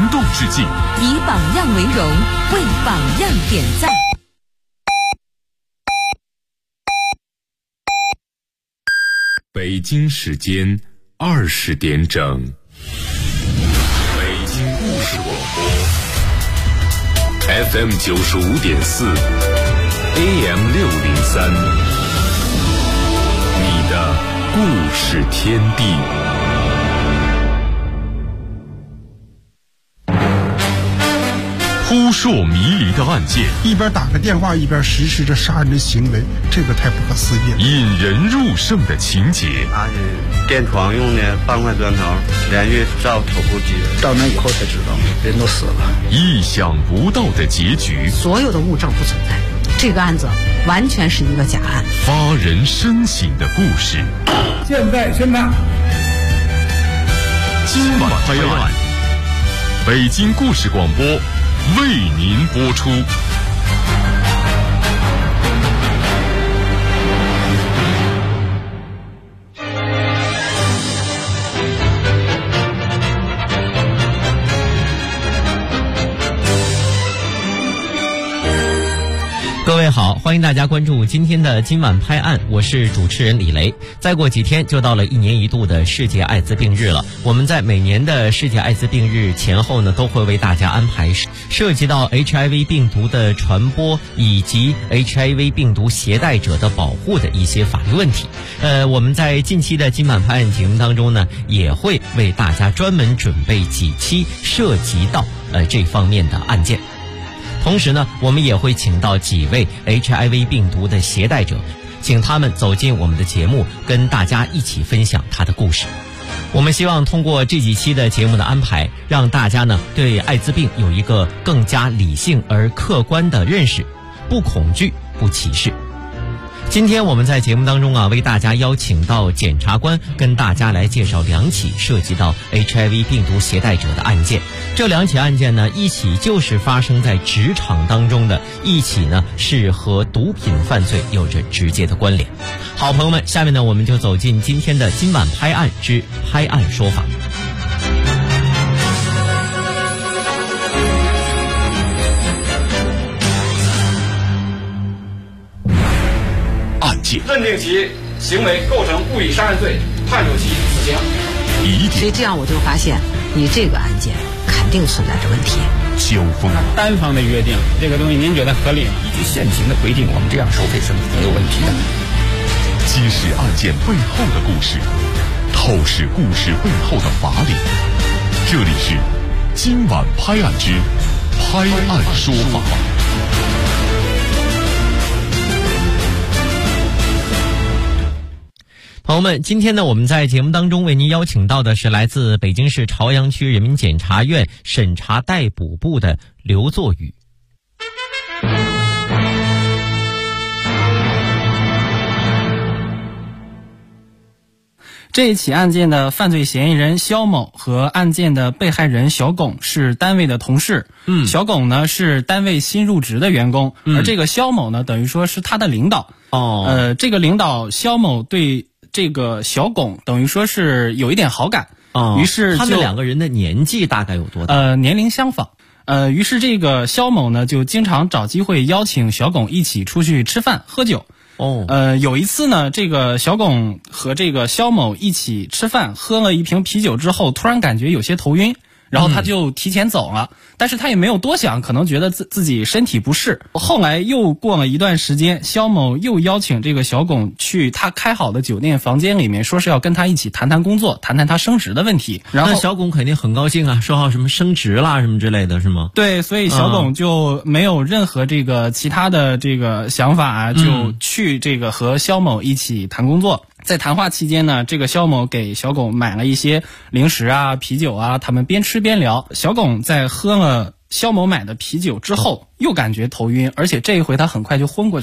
动致敬， 以榜样为荣，为榜样点赞。 北京时间20点整，北京故事广播 FM 95.4 AM 603，你的故事天地。扑朔迷离的案件， 一边打个电话一边实施着杀人的行为，这个太不可思议了。 引人入胜的情节， 他是电床用的半块砖头连续照头部击， 到那以后才知道人都死了。 意想不到的结局， 所有的物证不存在，这个案子完全是一个假案。 发人深省的故事， 现在宣判。 今晚拍案，北京故事广播为您播出。 各位好，欢迎大家关注今天的今晚拍案，我是主持人李雷。再过几天就到了1年1度的世界艾滋病日了。我们在每年的世界艾滋病日前后呢，都会为大家安排涉及到 HIV 病毒的传播以及 HIV 病毒携带者的保护的一些法律问题。我们在近期的今晚拍案节目当中呢，也会为大家专门准备几期涉及到这方面的案件。同时呢，我们也会请到几位 HIV 病毒的携带者，请他们走进我们的节目，跟大家一起分享他的故事。我们希望通过这几期的节目的安排，让大家呢对艾滋病有一个更加理性而客观的认识，不恐惧，不歧视。今天我们在节目当中为大家邀请到检察官跟大家来介绍2起涉及到 HIV 病毒携带者的案件。这2起案件呢，一起就是发生在职场当中的，一起呢是和毒品犯罪有着直接的关联。好朋友们，下面呢我们就走进今天的今晚拍案之拍案说法。 认定其行为构成故意杀人罪，判处其死刑。 所以这样我就发现，你这个案件肯定存在着问题。 交锋， 单方的约定这个东西，您觉得合理吗？ 依据现行的规定，我们这样收费是没有问题的。 揭示案件背后的故事，透视故事背后的法理。这里是今晚拍案之拍案说法。 朋友们，今天呢，我们在节目当中为您邀请到的是来自北京市朝阳区人民检察院审查逮捕部的刘作宇。 这一起案件的犯罪嫌疑人肖某和案件的被害人小龚是单位的同事。小龚呢是单位新入职的员工，而这个肖某呢等于说是他的领导。这个领导肖某对这个小龚等于说是有一点好感，于是他们2个人的年纪大概有多大？ 年龄相仿。于是这个肖某呢就经常找机会邀请小龚一起出去吃饭喝酒。有一次呢，这个小龚和这个肖某一起吃饭，喝了一瓶啤酒之后，突然感觉有些头晕，然后他就提前走了。但是他也没有多想，可能觉得自己身体不适。后来又过了一段时间，肖某又邀请这个小龚去他开好的酒店房间里面，说是要跟他一起谈谈工作，谈谈他升职的问题。然后那小龚肯定很高兴啊，说好什么升职啦什么之类的，是吗？ 对，所以小龚就没有任何这个其他的这个想法，就去这个和肖某一起谈工作。在谈话期间呢，这个肖某给小龚买了一些零食啊、啤酒啊，他们边吃边聊。小龚在喝了肖某买的啤酒之后，又感觉头晕，而且这一回他很快就昏过去了。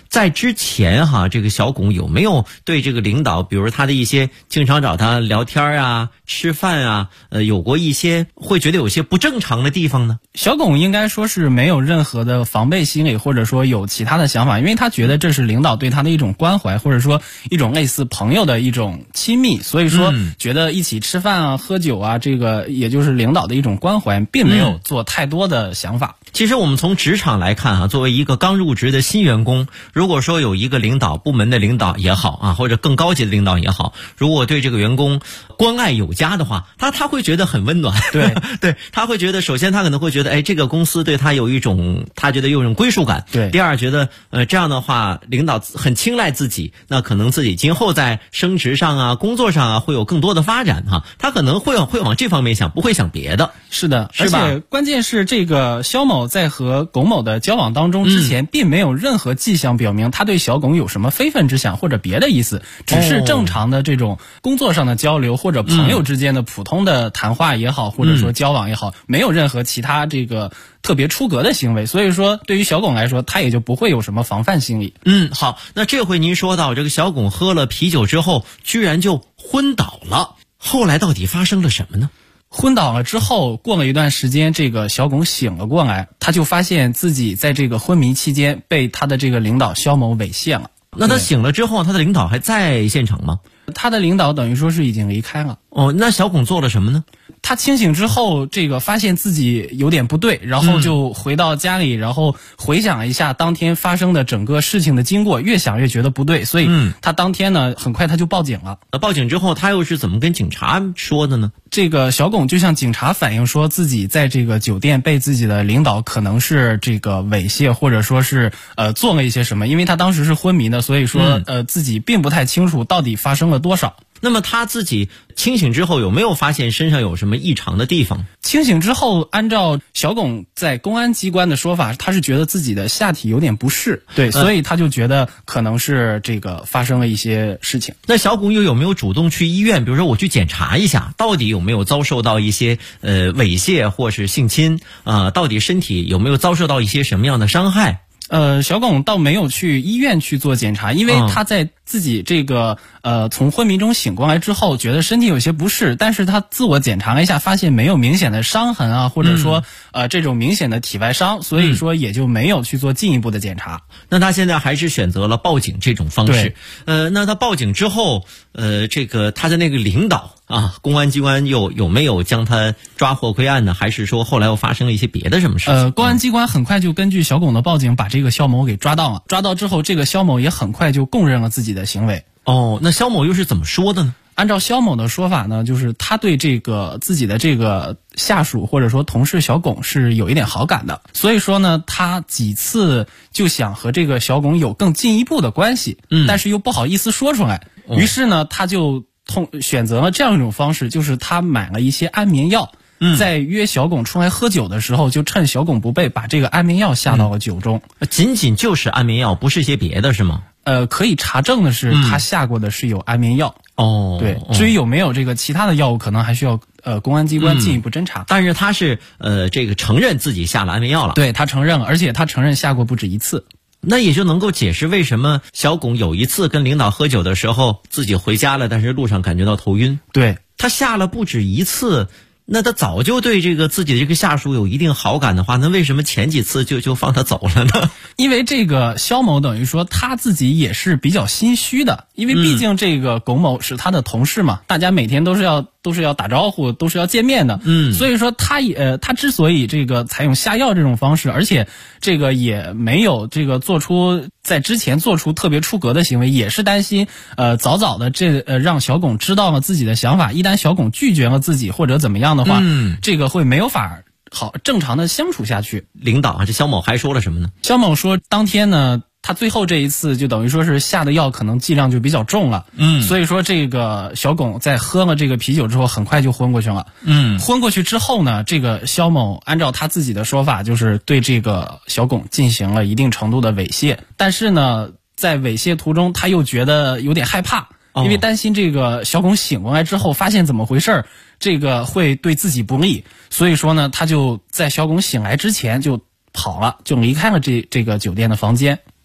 在之前哈，这个小巩有没有对这个领导，比如他的一些经常找他聊天啊、吃饭啊，有过一些会觉得有些不正常的地方呢？ 小巩应该说是没有任何的防备心理，或者说有其他的想法，因为他觉得这是领导对他的一种关怀，或者说一种类似朋友的一种亲密，所以说觉得一起吃饭啊、喝酒啊，这个也就是领导的一种关怀，并没有做太多的想法。 其实我们从职场来看啊，作为一个刚入职的新员工，如果说有一个领导，部门的领导也好啊，或者更高级的领导也好，如果对这个员工关爱有加的话，他会觉得很温暖。 对对，他会觉得，首先他可能会觉得，哎，这个公司对他有一种，他觉得有一种归属感。 对。 第二，觉得这样的话，领导很青睐自己，那可能自己今后在升职上啊、工作上啊会有更多的发展哈。他可能会往这方面想，不会想别的。 是的， 是吧？ 而且关键是这个肖某在和巩某的交往当中之前，并没有任何迹象表明他对小巩有什么非分之想或者别的意思，只是正常的这种工作上的交流或者朋友之间的普通的谈话也好，或者说交往也好，没有任何其他这个特别出格的行为，所以说对于小巩来说，他也就不会有什么防范心理。 好，那这回您说到这个小巩喝了啤酒之后，居然就昏倒了，后来到底发生了什么呢？ 昏倒了之后，过了一段时间，这个小巩醒了过来，他就发现自己在这个昏迷期间被他的这个领导肖某猥亵了。 那他醒了之后，他的领导还在现场吗？ 他的领导等于说是已经离开了。 那小巩做了什么呢？ 他清醒之后，这个发现自己有点不对，然后就回到家里，然后回想了一下当天发生的整个事情的经过，越想越觉得不对，所以他当天呢，很快他就报警了。 报警之后，他又是怎么跟警察说的呢？ 这个小巩就向警察反映说自己在这个酒店被自己的领导可能是这个猥亵，或者说是做了一些什么，因为他当时是昏迷的，所以说自己并不太清楚到底发生了多少。 那么他自己清醒之后有没有发现身上有什么异常的地方？ 清醒之后，按照小巩在公安机关的说法，他是觉得自己的下体有点不适，对，所以他就觉得可能是这个发生了一些事情。 那小巩又有没有主动去医院，比如说我去检查一下，到底有没有遭受到一些猥亵或是性侵到底身体有没有遭受到一些什么样的伤害？ 小巩倒没有去医院去做检查，因为他在自己这个从昏迷中醒过来之后，觉得身体有些不适，但是他自我检查了一下，发现没有明显的伤痕啊，或者说这种明显的体外伤，所以说也就没有去做进一步的检查。 那他现在还是选择了报警这种方式。那他报警之后，这个他的那个领导公安机关有没有将他抓获归案呢？还是说后来又发生了一些别的什么事情？ 公安机关很快就根据小巩的报警，把这个肖某给抓到了。抓到之后，这个肖某也很快就供认了自己的行为。 那肖某又是怎么说的呢？ 按照肖某的说法呢，就是他对这个自己的这个下属或者说同事小巩是有一点好感的，所以说呢，他几次就想和这个小巩有更进一步的关系，但是又不好意思说出来，于是呢，他就选择了这样一种方式，就是他买了一些安眠药，在约小巩出来喝酒的时候，就趁小巩不备，把这个安眠药下到了酒中。 仅仅就是安眠药，不是些别的是吗？ 可以查证的是，他下过的是有安眠药。对，至于有没有这个其他的药物，可能还需要公安机关进一步侦查。 但是他是这个承认自己下了安眠药了。 对，他承认了，而且他承认下过不止一次。 那也就能够解释为什么小巩有一次跟领导喝酒的时候，自己回家了，但是路上感觉到头晕。 对， 他下了不止一次。那他早就对这个自己的这个下属有一定好感的话，那为什么前几次就放他走了呢？ 因为这个肖某等于说他自己也是比较心虚的，因为毕竟这个巩某是他的同事嘛，大家每天都是要打招呼，都是要见面的。所以说他之所以这个采用下药这种方式，而且这个也没有这个在之前做出特别出格的行为，也是担心早早的让小巩知道了自己的想法，一旦小巩拒绝了自己或者怎么样的话，这个会没有法好正常的相处下去。 领导这肖某还说了什么呢？ 肖某说当天呢，他最后这一次就等于说是下的药可能剂量就比较重了，所以说这个小巩在喝了这个啤酒之后很快就昏过去了。昏过去之后呢，这个肖某按照他自己的说法，就是对这个小巩进行了一定程度的猥亵，但是呢，在猥亵途中他又觉得有点害怕，因为担心这个小巩醒过来之后发现怎么回事，这个会对自己不利，所以说呢，他就在小巩醒来之前就跑了，就离开了这个酒店的房间。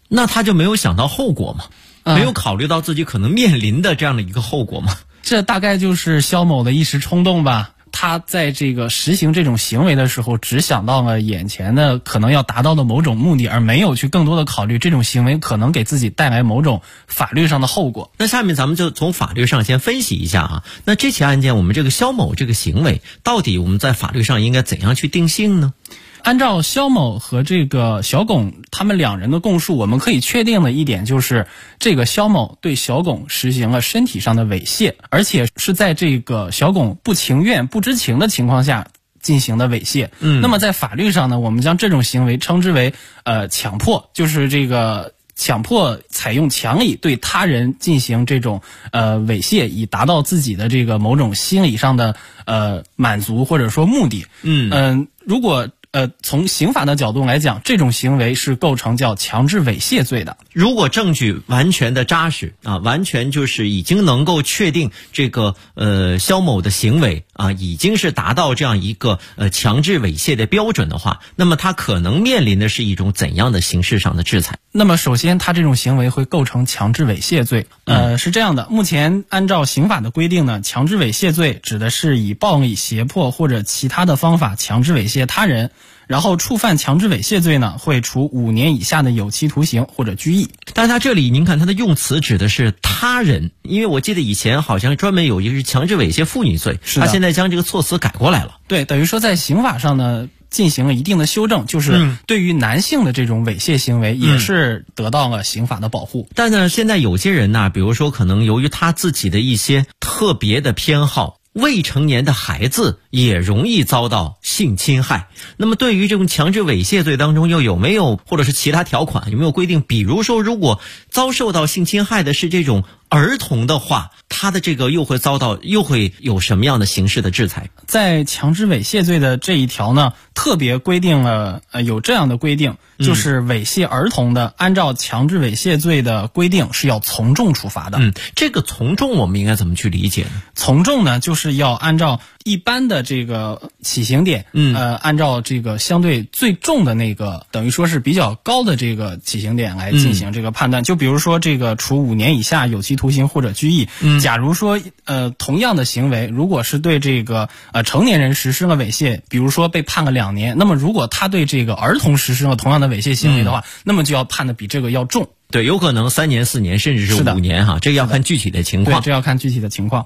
那他就没有想到后果吗？没有考虑到自己可能面临的这样的一个后果吗？ 这大概就是肖某的一时冲动吧。他在这个实行这种行为的时候，只想到了眼前的可能要达到的某种目的，而没有去更多的考虑这种行为可能给自己带来某种法律上的后果。 那下面咱们就从法律上先分析一下啊。那这起案件，我们这个肖某这个行为，到底我们在法律上应该怎样去定性呢？ 按照肖某和这个小龚他们两人的供述，我们可以确定的一点就是，这个肖某对小龚实行了身体上的猥亵，而且是在这个小龚不情愿、不知情的情况下进行的猥猥亵。那么在法律上呢，我们将这种行为称之为强迫，就是这个强迫采用强力对他人进行这种猥亵，以达到自己的这个某种心理上的满足或者说目的。如果从刑法的角度来讲，这种行为是构成叫强制猥亵罪的。 如果证据完全的扎实啊，完全就是已经能够确定这个肖某的行为啊，已经是达到这样一个强制猥亵的标准的话，那么他可能面临的是一种怎样的刑事上的制裁？ 那么首先，他这种行为会构成强制猥亵罪。是这样的，目前按照刑法的规定呢，强制猥亵罪指的是以暴力、胁迫或者其他的方法强制猥亵他人。然后触犯强制猥亵罪呢，会处5年以下的有期徒刑或者拘役。 但是他这里您看他的用词指的是他人，因为我记得以前好像专门有一个是强制猥亵妇女罪，他现在将这个措辞改过来了。 对，等于说在刑法上呢进行了一定的修正，就是对于男性的这种猥亵行为也是得到了刑法的保护。 但呢，现在有些人呢，比如说可能由于他自己的一些特别的偏好，未成年的孩子也容易遭到性侵害。那么对于这种强制猥亵罪当中又有没有或者是其他条款有没有规定，比如说如果遭受到性侵害的是这种儿童的话，他的这个又会有什么样的刑事的制裁？ 在强制猥亵罪的这一条呢，特别规定了有这样的规定，就是猥亵儿童的，按照强制猥亵罪的规定是要从重处罚的。 这个从重我们应该怎么去理解呢？ 从重呢，就是要按照一般的这个起刑点，按照这个相对最重的那个，等于说是比较高的这个起刑点来进行这个判断。就比如说这个处5年以下有期徒刑或者拘役。假如说同样的行为，如果是对这个成年人实施了猥亵，比如说被判了2年，那么如果他对这个儿童实施了同样的猥亵行为的话，那么就要判的比这个要重。 对，有可能3年、4年，甚至是5年哈，这个要看具体的情况。 对，这要看具体的情况。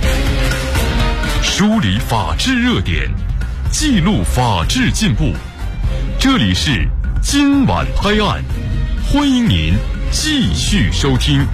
梳理法治热点，记录法治进步。这里是今晚拍案，欢迎您继续收听。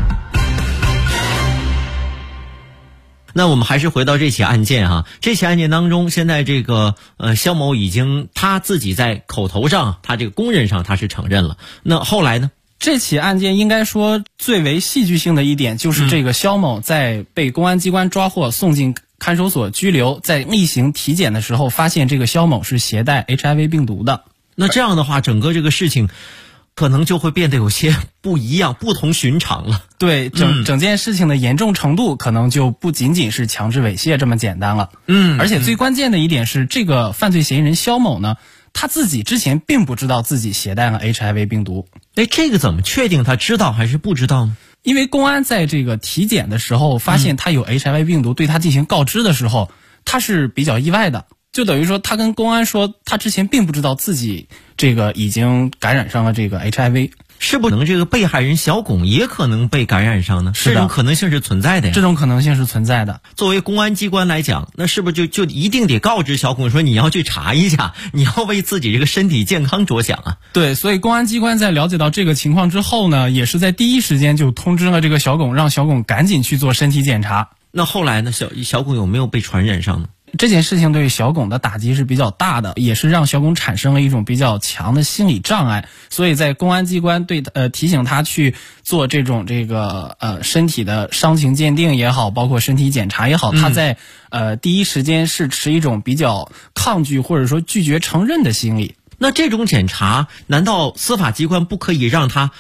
那我们还是回到这起案件哈，这起案件当中，现在这个肖某已经他自己在口头上，他这个公认上他是承认了。那后来呢？ 这起案件应该说最为戏剧性的一点就是这个肖某在被公安机关抓获送进看守所拘留，在例行体检的时候发现这个肖某是携带 HIV 病毒的。 那这样的话，整个这个事情可能就会变得有些不一样、不同寻常了。 对，整件事情的严重程度可能就不仅仅是强制猥亵这么简单了。而且最关键的一点是，这个犯罪嫌疑人肖某呢，他自己之前并不知道自己携带了 HIV 病毒。 这个怎么确定他知道还是不知道呢？ 因为公安在这个体检的时候发现他有 HIV 病毒，对他进行告知的时候，他是比较意外的。就等于说他跟公安说他之前并不知道自己这个已经感染上了这个 HIV。 是不能这个被害人小龚也可能被感染上呢？这种可能性是存在的呀。 这种可能性是存在的。 作为公安机关来讲，那是不是就一定得告知小龚说你要去查一下，你要为自己这个身体健康着想啊？ 对，所以公安机关在了解到这个情况之后呢，也是在第一时间就通知了这个小龚，让小龚赶紧去做身体检查。 那后来呢，小龚有没有被传染上呢？ 这件事情对小龚的打击是比较大的，也是让小龚产生了一种比较强的心理障碍，所以在公安机关提醒他去做这种身体的伤情鉴定也好，包括身体检查也好，他在第一时间是持一种比较抗拒或者说拒绝承认的心理。 那这种检查，难道司法机关不可以让他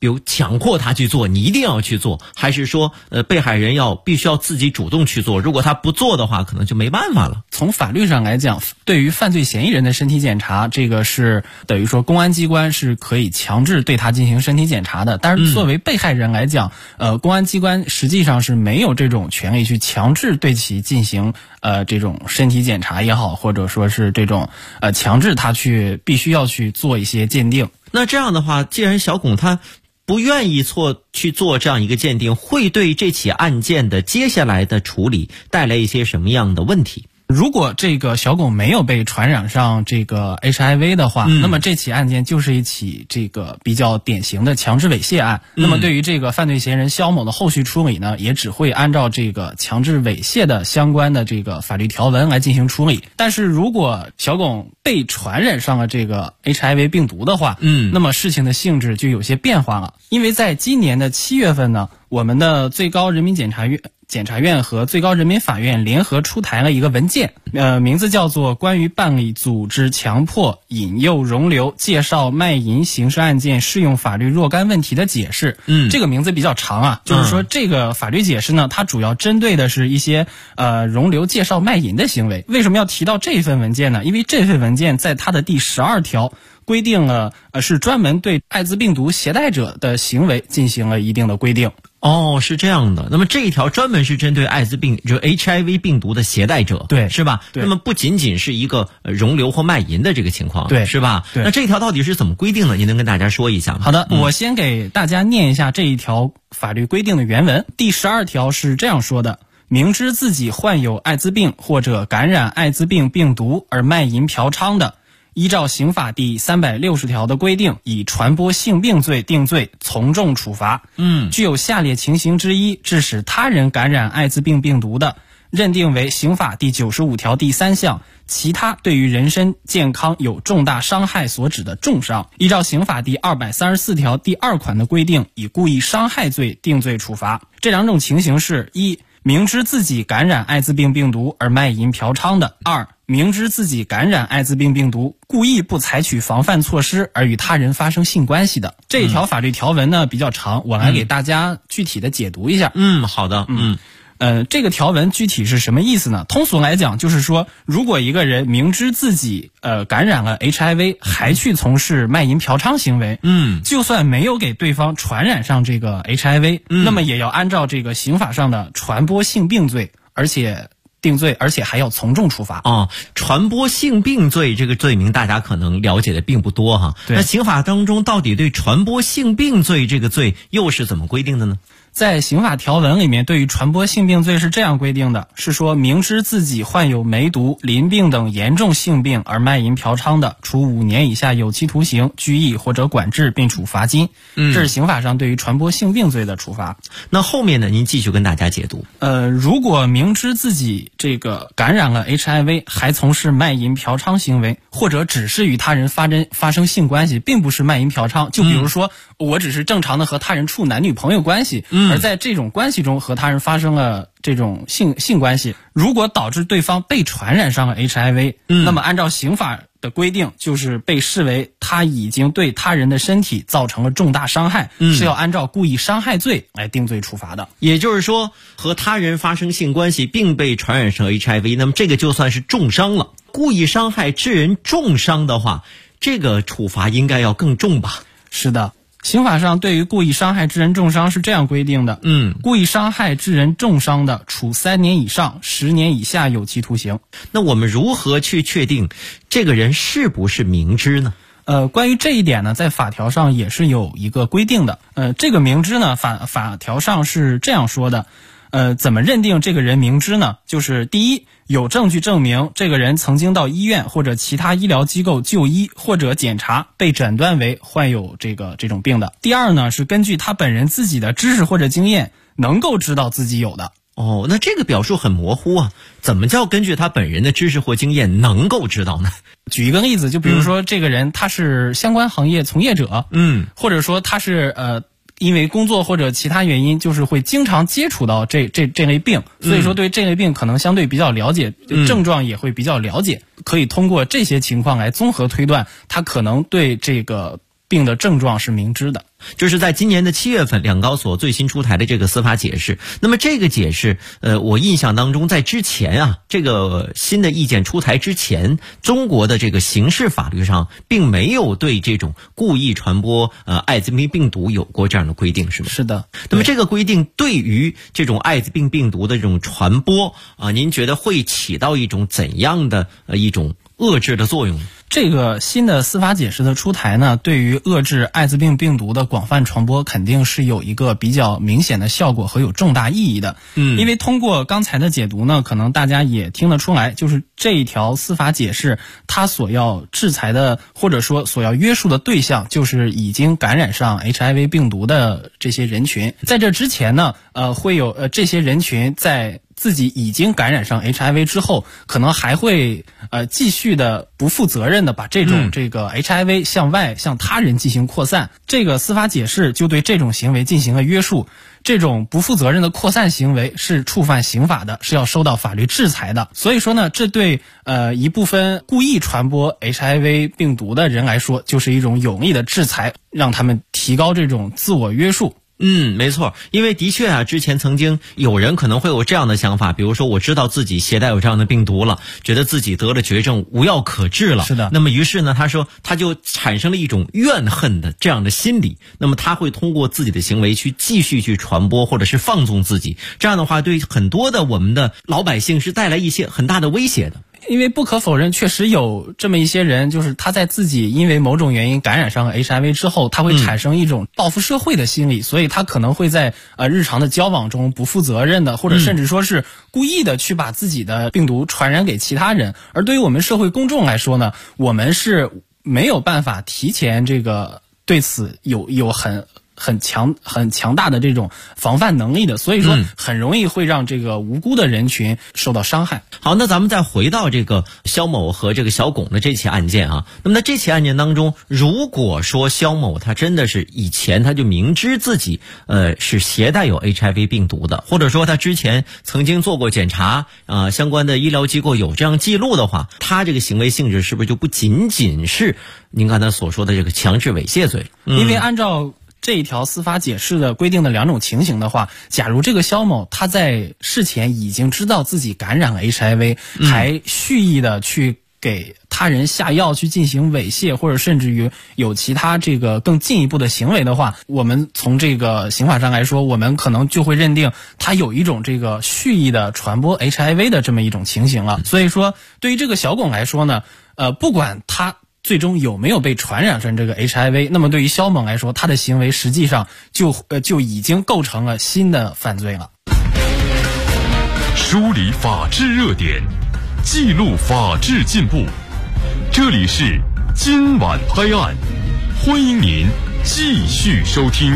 比如强迫他去做，你一定要去做，还是说被害人必须要自己主动去做，如果他不做的话可能就没办法了。 从法律上来讲，对于犯罪嫌疑人的身体检查，这个是等于说公安机关是可以强制对他进行身体检查的，但是作为被害人来讲，公安机关实际上是没有这种权利去强制对其进行这种身体检查也好，或者说是这种强制他必须要去做一些鉴定。 那这样的话，既然小巩他不愿意去做这样一个鉴定，会对这起案件的接下来的处理带来一些什么样的问题？ 如果这个小巩没有被传染上这个 HIV 的话，那么这起案件就是一起这个比较典型的强制猥亵案。那么对于这个犯罪嫌疑人肖某的后续处理呢，也只会按照这个强制猥亵的相关的这个法律条文来进行处理。但是如果小巩被传染上了这个 HIV 病毒的话，那么事情的性质就有些变化了。因为在今年的7月份呢，我们的最高人民检察院和最高人民法院联合出台了一个文件，名字叫做《关于办理组织强迫、引诱、容留、介绍、卖淫刑事案件适用法律若干问题的解释》。这个名字比较长啊，就是说这个法律解释呢，它主要针对的是一些容留、介绍、卖淫的行为。为什么要提到这份文件呢？因为这份文件在它的第12条规定了是专门对艾滋病毒携带者的行为进行了一定的规定。 哦，是这样的。那么这一条专门是针对艾滋病，就 HIV 病毒的携带者， 对， 是吧？ 对。 那么不仅仅是一个容留或卖淫的这个情况， 对， 是吧？ 对。 那这一条到底是怎么规定的？您能跟大家说一下吗？ 好的，我先给大家念一下这一条法律规定的原文。第12条是这样说的：明知自己患有艾滋病或者感染艾滋病病毒而卖淫嫖娼的，依照刑法第360条的规定，以传播性病罪定罪，从重处罚。具有下列情形之一致使他人感染艾滋病病毒的，认定为刑法第95条第3项其他对于人身健康有重大伤害所指的重伤。依照刑法第234条第2款的规定，以故意伤害罪定罪处罚。这两种情形是：一、明知自己感染艾滋病病毒而卖淫嫖娼的；二、明知自己感染艾滋病病毒，故意不采取防范措施而与他人发生性关系的。这一条法律条文呢比较长，我来给大家具体的解读一下。 好的。 这个条文具体是什么意思呢？通俗来讲，就是说，如果一个人明知自己感染了 HIV， 还去从事卖淫嫖娼行为，就算没有给对方传染上这个 HIV，那么也要按照这个刑法上的传播性病罪，而且定罪，而且还要从重处罚。 传播性病罪这个罪名大家可能了解的并不多哈。那刑法当中到底对传播性病罪这个罪又是怎么规定的呢？ 在刑法条文里面，对于传播性病罪是这样规定的，是说明知自己患有梅毒、淋病等严重性病而卖淫嫖娼的，处5年以下有期徒刑、拘役或者管制，并处罚金。这是刑法上对于传播性病罪的处罚。 那后面呢，您继续跟大家解读。 如果明知自己这个感染了 HIV， 还从事卖淫嫖娼行为，或者只是与他人发生性关系，并不是卖淫嫖娼，就比如说我只是正常的和他人处男女朋友关系，而在这种关系中和他人发生了这种性关系，如果导致对方被传染上了 HIV，那么按照刑法的规定，就是被视为他已经对他人的身体造成了重大伤害，是要按照故意伤害罪来定罪处罚的。 也就是说，和他人发生性关系并被传染上 HIV， 那么这个就算是重伤了。故意伤害致人重伤的话，这个处罚应该要更重吧？ 是的。刑法上对于故意伤害致人重伤是这样规定的，故意伤害致人重伤的，处3年以上10年以下有期徒刑。 那我们如何去确定这个人是不是明知呢？ 关于这一点呢，在法条上也是有一个规定的。这个明知呢，法条上是这样说的。怎么认定这个人明知呢？就是第一，有证据证明这个人曾经到医院或者其他医疗机构就医或者检查，被诊断为患有这种病的。第二呢，是根据他本人自己的知识或者经验，能够知道自己有的。 那这个表述很模糊啊，怎么叫根据他本人的知识或经验能够知道呢？ 举一个例子，就比如说这个人他是相关行业从业者，或者说他是因为工作或者其他原因，就是会经常接触到这类病，所以说对这类病可能相对比较了解，症状也会比较了解，可以通过这些情况来综合推断，他可能对这个病的症状是明知的。 就是在今年的7月份，两高所最新出台的这个司法解释。那么这个解释，我印象当中，在之前啊，这个新的意见出台之前，中国的这个刑事法律上并没有对这种故意传播艾滋病病毒有过这样的规定，是吗？ 是的。 那么这个规定对于这种艾滋病病毒的这种传播您觉得会起到一种怎样的一种遏制的作用？ 这个新的司法解释的出台呢，对于遏制艾滋病病毒的广泛传播肯定是有一个比较明显的效果和有重大意义的。因为通过刚才的解读呢，可能大家也听得出来，就是这一条司法解释它所要制裁的或者说所要约束的对象，就是已经感染上 HIV 病毒的这些人群。在这之前呢，会有这些人群在自己已经感染上 HIV 之后，可能还会继续的不负责任的把这个 HIV 向他人进行扩散。这个司法解释就对这种行为进行了约束，这种不负责任的扩散行为是触犯刑法的，是要受到法律制裁的。所以说呢，这对一部分故意传播 HIV 病毒的人来说，就是一种有力的制裁，让他们提高这种自我约束。 没错，因为的确啊，之前曾经有人可能会有这样的想法，比如说我知道自己携带有这样的病毒了，觉得自己得了绝症，无药可治了。 是的。 那么于是呢，他说他就产生了一种怨恨的这样的心理，那么他会通过自己的行为去继续去传播或者是放纵自己，这样的话对很多的我们的老百姓是带来一些很大的威胁的。 因为不可否认，确实有这么一些人，就是他在自己因为某种原因感染上了 HIV 之后，他会产生一种报复社会的心理，所以他可能会在日常的交往中不负责任的，或者甚至说是故意的去把自己的病毒传染给其他人。而对于我们社会公众来说呢，我们是没有办法提前这个对此有很强大的这种防范能力的，所以说很容易会让这个无辜的人群受到伤害。 好，那咱们再回到这个肖某和这个小巩的这起案件啊。那么在这起案件当中，如果说肖某他真的是以前他就明知自己是携带有 HIV 病毒的，或者说他之前曾经做过检查相关的医疗机构有这样记录的话，他这个行为性质是不是就不仅仅是您刚才所说的这个强制猥亵罪？ 因为按照这一条司法解释的规定的两种情形的话，假如这个肖某他在事前已经知道自己感染了 HIV，还蓄意的去给他人下药去进行猥亵，或者甚至于有其他这个更进一步的行为的话，我们从这个刑法上来说，我们可能就会认定他有一种这个蓄意的传播 HIV 的这么一种情形了。所以说对于这个小巩来说呢，不管他最终有没有被传染上这个 HIV， 那么对于肖某来说，他的行为实际上就已经构成了新的犯罪了。 梳理法治热点，记录法治进步，这里是今晚拍案，欢迎您继续收听。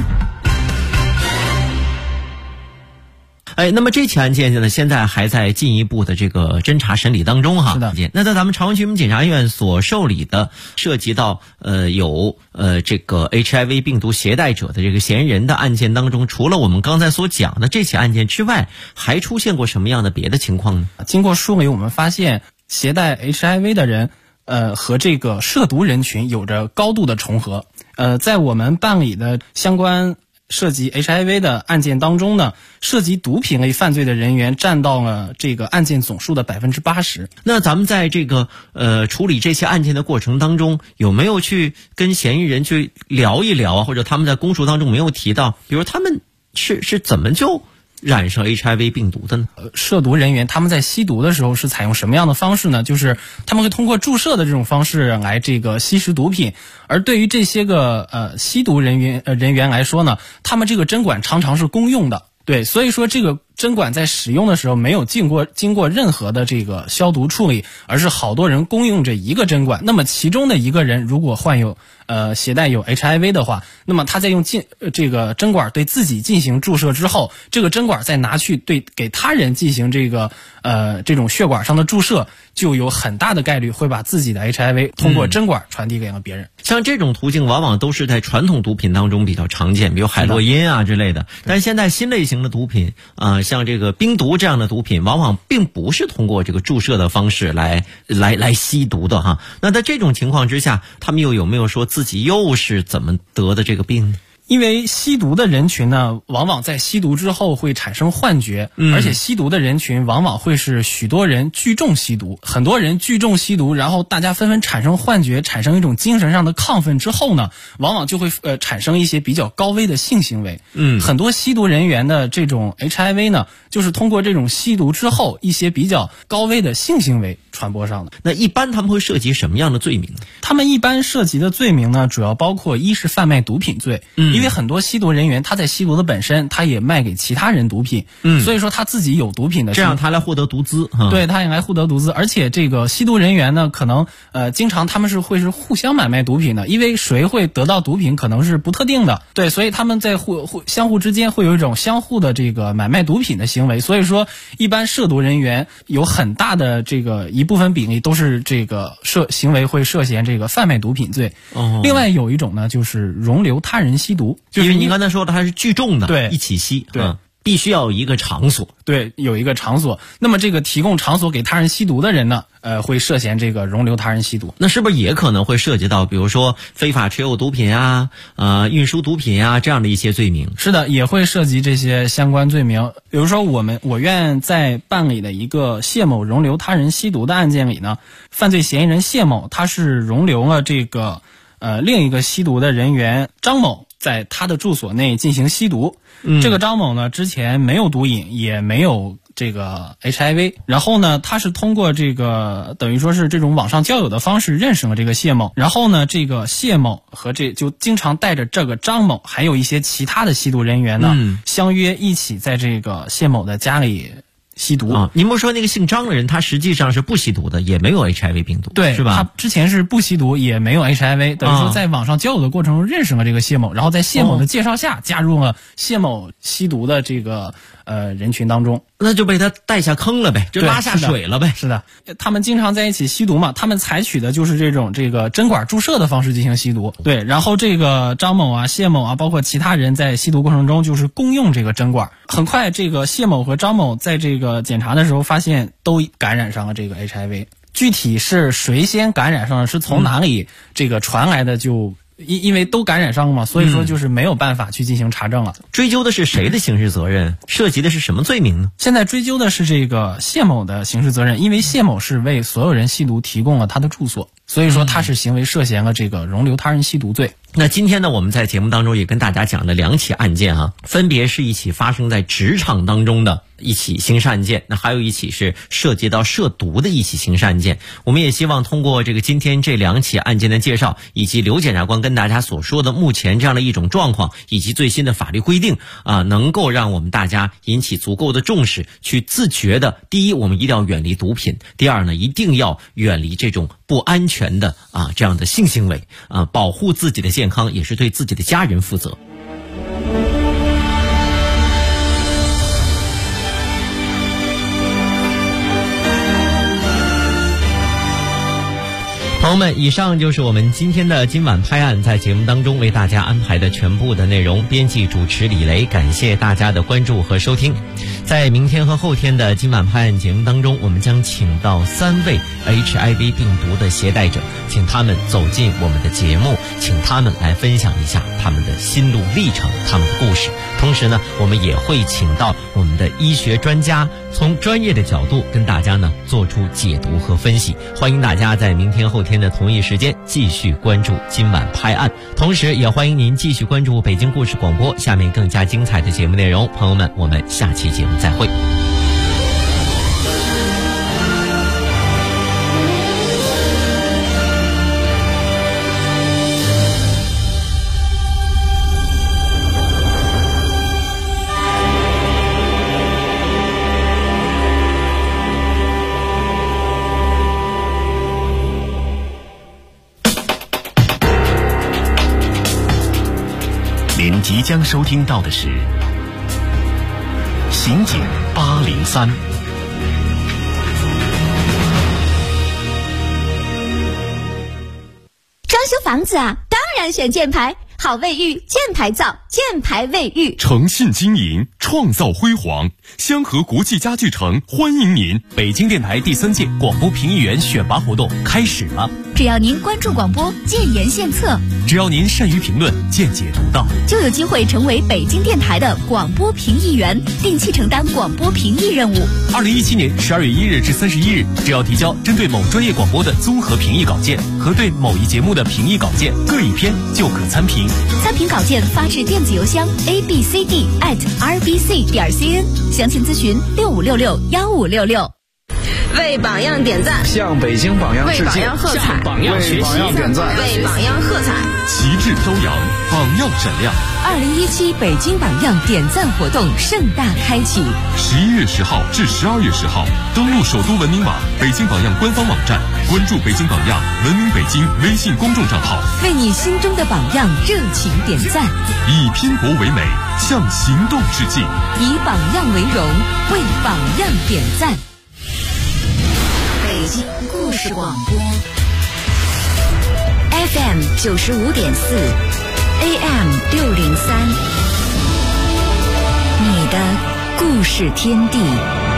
那么这起案件呢，现在还在进一步的这个侦查审理当中哈。 是的。 那在咱们朝阳区人民检察院所受理的涉及到有这个 HIV 病毒携带者的这个嫌疑人的案件当中，除了我们刚才所讲的这起案件之外，还出现过什么样的别的情况呢？ 经过梳理，我们发现携带 HIV 的人和这个涉毒人群有着高度的重合。在我们办理的相关涉及 HIV 的案件当中呢，涉及毒品类犯罪的人员占到了这个案件总数的 80%。 那咱们在这个处理这些案件的过程当中，有没有去跟嫌疑人去聊一聊啊？或者他们在供述当中没有提到，比如他们是怎么就染上 HIV 病毒的呢？ 涉毒人员他们在吸毒的时候是采用什么样的方式呢？就是他们会通过注射的这种方式来这个吸食毒品。而对于这些个吸毒人员来说呢，他们这个针管常常是公用的。对，所以说这个针管在使用的时候没有经过任何的这个消毒处理，而是好多人共用这一个针管。那么其中的一个人如果患有携带有 HIV 的话，那么他在用这个针管对自己进行注射之后，这个针管再拿去给他人进行这种血管上的注射，就有很大的概率会把自己的 HIV 通过针管传递给了别人。 像这种途径往往都是在传统毒品当中比较常见，比如海洛因啊之类的。但是现在新类型的毒品像这个冰毒这样的毒品，往往并不是通过这个注射的方式来吸毒的哈。那在这种情况之下，他们又有没有说自己又是怎么得的这个病呢？ 因为吸毒的人群呢，往往在吸毒之后会产生幻觉，而且吸毒的人群往往会是许多人聚众吸毒，很多人聚众吸毒，然后大家纷纷产生幻觉，产生一种精神上的亢奋之后呢，往往就会产生一些比较高危的性行为。很多吸毒人员的这种 HIV 呢，就是通过这种吸毒之后一些比较高危的性行为传播上的。 那一般他们会涉及什么样的罪名？ 他们一般涉及的罪名呢，主要包括一是贩卖毒品罪，因为很多吸毒人员他在吸毒的本身，他也卖给其他人毒品，所以说他自己有毒品的， 这样他来获得毒资， 对，他也来获得毒资。而且这个吸毒人员呢，可能经常他们会是互相买卖毒品的，因为谁会得到毒品可能是不特定的，对，所以他们在相互之间会有一种相互的这个买卖毒品的行为。所以说，一般涉毒人员有很大的这个一部分比例都是这个行为会涉嫌这个贩卖毒品罪。另外有一种呢，就是容留他人吸毒， 就是您刚才说的，它是聚众的， 对， 一起吸， 对。 必须要有一个场所， 对，有一个场所。那么这个提供场所给他人吸毒的人呢，会涉嫌这个容留他人吸毒。 那是不是也可能会涉及到，比如说非法持有毒品啊，运输毒品啊这样的一些罪名？ 是的，也会涉及这些相关罪名。比如说我院在办理的一个谢某容留他人吸毒的案件里呢，犯罪嫌疑人谢某他是容留了这个另一个吸毒的人员张某在他的住所内进行吸毒。这个张某呢，之前没有毒瘾，也没有这个 HIV， 然后呢，他是通过这个等于说是这种网上交友的方式认识了这个谢某，然后呢，这个谢某和就经常带着这个张某，还有一些其他的吸毒人员呢，相约一起在这个谢某的家里吸毒啊。您不是说那个姓张的人，他实际上是不吸毒的，也没有 HIV 病毒， 对， 是吧？ 他之前是不吸毒，也没有 HIV， 等于说在网上交友的过程中认识了这个谢某，然后在谢某的介绍下加入了谢某吸毒的这个人群当中。 那就被他带下坑了呗，就拉下水了呗。 是的，他们经常在一起吸毒嘛，他们采取的就是这种针管注射的方式进行吸毒。对，然后这个张某啊、谢某啊，包括其他人在吸毒过程中就是共用这个针管。很快，这个谢某和张某在这个检查的时候发现都感染上了这个 HIV。具体是谁先感染上了，是从哪里这个传来的就。因为都感染上了嘛，所以说就是没有办法去进行查证了。 追究的是谁的刑事责任？涉及的是什么罪名呢？ 现在追究的是这个谢某的刑事责任，因为谢某是为所有人吸毒提供了他的住所，所以说他是行为涉嫌了这个容留他人吸毒罪。 那今天呢，我们在节目当中也跟大家讲了2起案件啊，分别是一起发生在职场当中的一起刑事案件，那还有一起是涉及到涉毒的一起刑事案件。我们也希望通过今天这2起案件的介绍，以及刘检察官跟大家所说的目前这样的一种状况，以及最新的法律规定啊，能够让我们大家引起足够的重视，去自觉的，第一，我们一定要远离毒品；第二呢，一定要远离这种不安全的这样的性行为啊，保护自己的健康，也是对自己的家人负责。朋友们，以上就是我们今天的今晚拍案在节目当中为大家安排的全部的内容。编辑主持李雷，感谢大家的关注和收听。在明天和后天的今晚拍案节目当中，我们将请到3位 HIV 病毒的携带者，请他们走进我们的节目，请他们来分享一下他们的心路历程，他们的故事。同时呢，我们也会请到我们的医学专家，从专业的角度跟大家呢做出解读和分析。欢迎大家在明天后天的同一时间继续关注今晚拍案，同时也欢迎您继续关注北京故事广播下面更加精彩的节目内容。朋友们，我们下期节目再会。 您即将收听到的是刑警803。 装修房子啊，当然选箭牌，好卫浴，箭牌造，箭牌卫浴， 诚信经营，创造辉煌。香河国际家具城欢迎您！ 北京电台第3届广播评议员选拔活动开始了。 只要您关注广播，建言献策， 只要您善于评论，见解独到， 就有机会成为北京电台的广播评议员，定期承担广播评议任务。 2017年12月1日至31日，只要提交针对某专业广播的综合评议稿件和对某一节目的评议稿件各一篇，就可参评。 参评稿件发至电子邮箱 abcd@rbc.cn， 详情咨询65661566。 为榜样点赞， 向北京榜样致敬， 为榜样喝彩， 为榜样点赞， 为榜样喝彩， 旗帜飘扬，榜样闪亮。 2017北京榜样点赞活动盛大开启 ，11月10号至12月10号，登录首都文明网、北京榜样官方网站，关注北京榜样、文明北京微信公众账号， 为你心中的榜样热情点赞， 以拼搏为美，向行动致敬， 以榜样为荣，为榜样点赞。 北京故事广播 FM 95.4 AM 603，你的故事天地。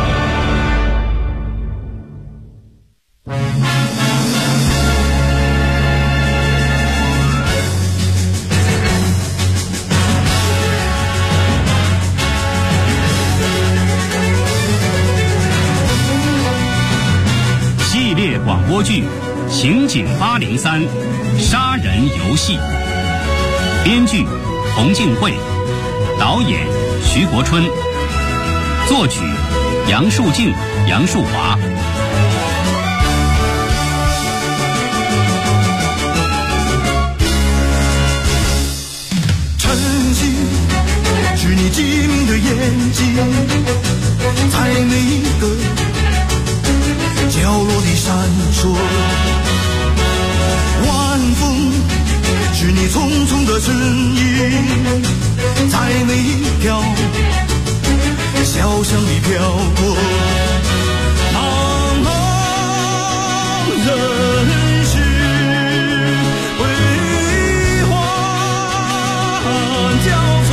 系列广播剧《刑警803杀人游戏》，编剧洪敬慧，导演徐国春，作曲杨树静、杨树华。 晨曦是你机灵的眼睛，在每一个角落里闪烁，晚风是你匆匆的身影，在每一条小巷里飘过，茫茫人世悲欢交错，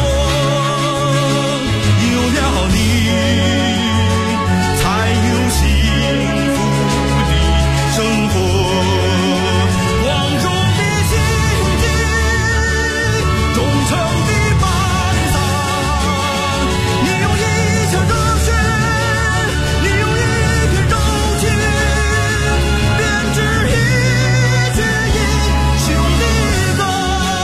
有了你才有幸福生活，光荣的心境，忠诚的伴丧，你用一腔热血，你用一片柔情，编织一阙英雄的歌。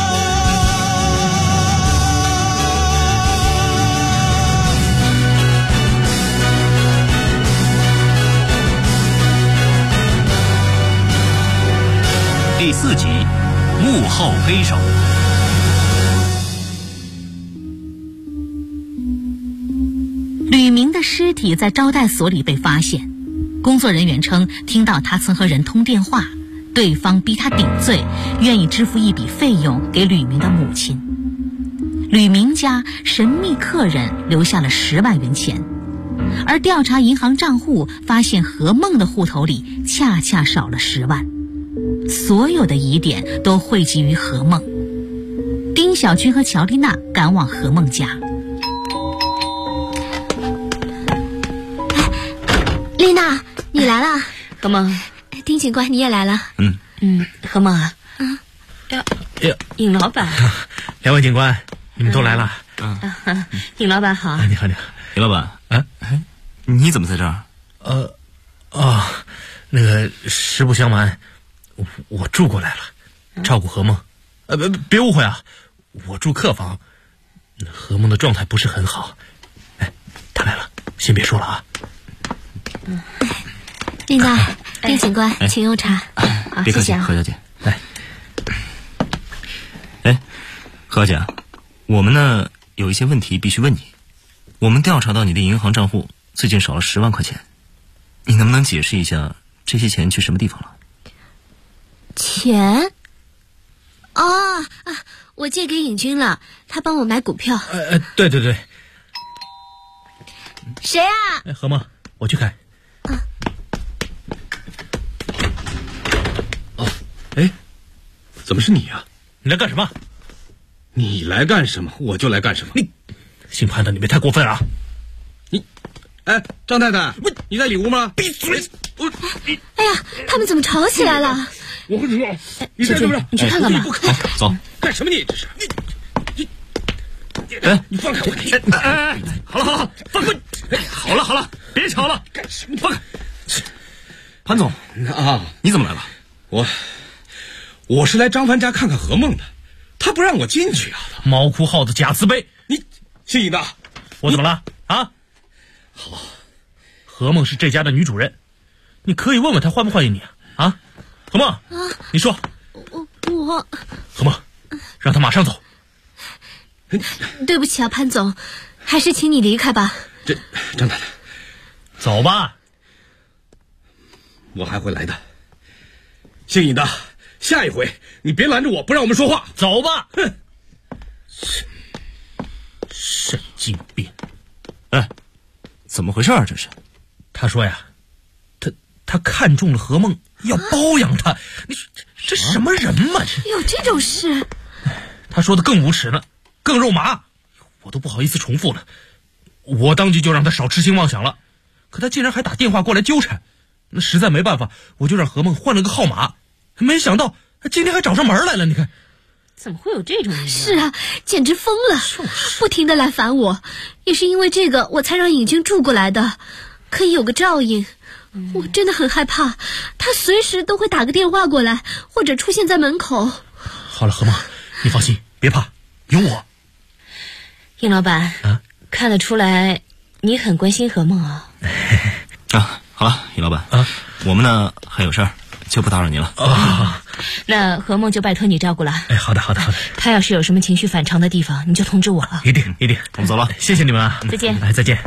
第4集，幕后黑手。 吕明的尸体在招待所里被发现，工作人员称听到他曾和人通电话，对方逼他顶罪，愿意支付一笔费用给吕明的母亲。吕明家神秘客人留下了10万元钱，而调查银行账户发现何梦的户头里恰恰少了10万。所有的疑点都汇集于何梦。丁小军和乔丽娜赶往何梦家。 丽娜，你来了。 何梦， 丁警官，你也来了。 何梦啊。尹老板。 两位警官，你们都来了。 尹老板好。 你好，你好。 尹老板，你怎么在这儿？ 那个实不相瞒，我住过来了，照顾何梦。别误会啊，我住客房。何梦的状态不是很好。他来了，先别说了啊。 丽娜，丁警官，请用茶。好， 别客气， 谢谢啊。 何小姐。何小姐，我们呢有一些问题必须问你。我们调查到你的银行账户最近少了10万块钱，你能不能解释一下这些钱去什么地方了？ 钱？我借给尹军了，他帮我买股票。 对对对。 谁啊？ 何梦，我去开。 怎么是你啊？ 你来干什么？ 你来干什么，我就来干什么。 姓潘的，你别太过分啊！ 张太太，你在里屋吗？ 闭嘴！ 哎呀，他们怎么吵起来了？ 我会说，你在这边， 你去看看吧。 不可走。 干什么你这是？你放开我！ 好了，放开！好了，别吵了， 干什么？ 放开！潘总啊， 你怎么来了？ 我是来张凡家看看何梦的，他不让我进去啊！ 猫哭耗子假慈悲！ 你姓尹的， 我怎么了啊？好，何梦是这家的女主人，你可以问问她欢不欢迎你啊？何梦，你说。 我何梦，让她马上走。 对不起啊，潘总，还是请你离开吧。 张太太， 走吧。 我还会来的。姓尹的，下一回你别拦着我，不让我们说话。 走吧。 哼， 神经病。 哎，怎么回事啊？这是？ 他说呀，他看中了何梦，要包养他。你说这什么人嘛？ 有这种事？ 他说的更无耻呢，更肉麻，我都不好意思重复了。我当即就让他少痴心妄想了，可他竟然还打电话过来纠缠，那实在没办法，我就让何梦换了个号码。没想到今天还找上门来了，你看。 怎么会有这种人？ 是啊，简直疯了，不停地来烦我。也是因为这个，我才让尹军住过来的，可以有个照应。我真的很害怕，他随时都会打个电话过来，或者出现在门口。 好了，何梦，你放心，别怕，有我。 尹老板啊，看得出来你很关心何梦啊。 好了，尹老板啊，我们呢还有事儿，就不打扰您了。 那何梦就拜托你照顾了。 哎，好的。 他要是有什么情绪反常的地方，你就通知我啊。 一定。 我们走了， 谢谢你们啊。 再见。 再见。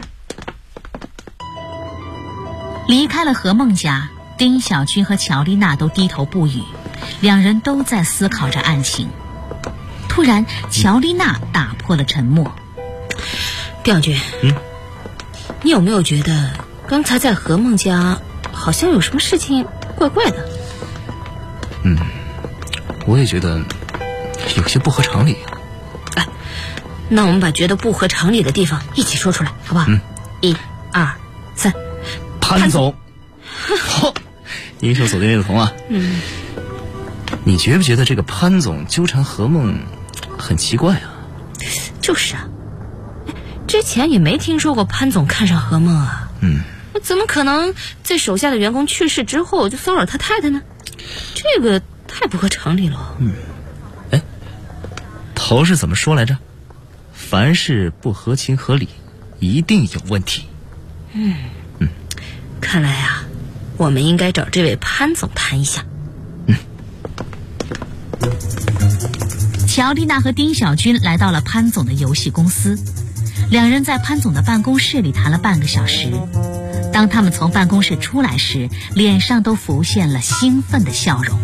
离开了何梦家，丁小军和乔丽娜都低头不语，两人都在思考着案情。突然，乔丽娜打破了沉默。丁小军，你有没有觉得刚才在何梦家好像有什么事情怪怪的？ 我也觉得有些不合常理。 哎，那我们把觉得不合常理的地方一起说出来，好不好？1、2、3。 潘总，英雄所见略同啊。你觉不觉得这个潘总纠缠何梦很奇怪啊？ 就是啊，之前也没听说过潘总看上何梦啊。怎么可能在手下的员工去世之后就骚扰他太太呢？这个太不合常理了。 头是怎么说来着？凡事不合情合理，一定有问题。 看来啊，我们应该找这位潘总谈一下。乔丽娜和丁小军来到了潘总的游戏公司，两人在潘总的办公室里谈了半个小时。当他们从办公室出来时，脸上都浮现了兴奋的笑容。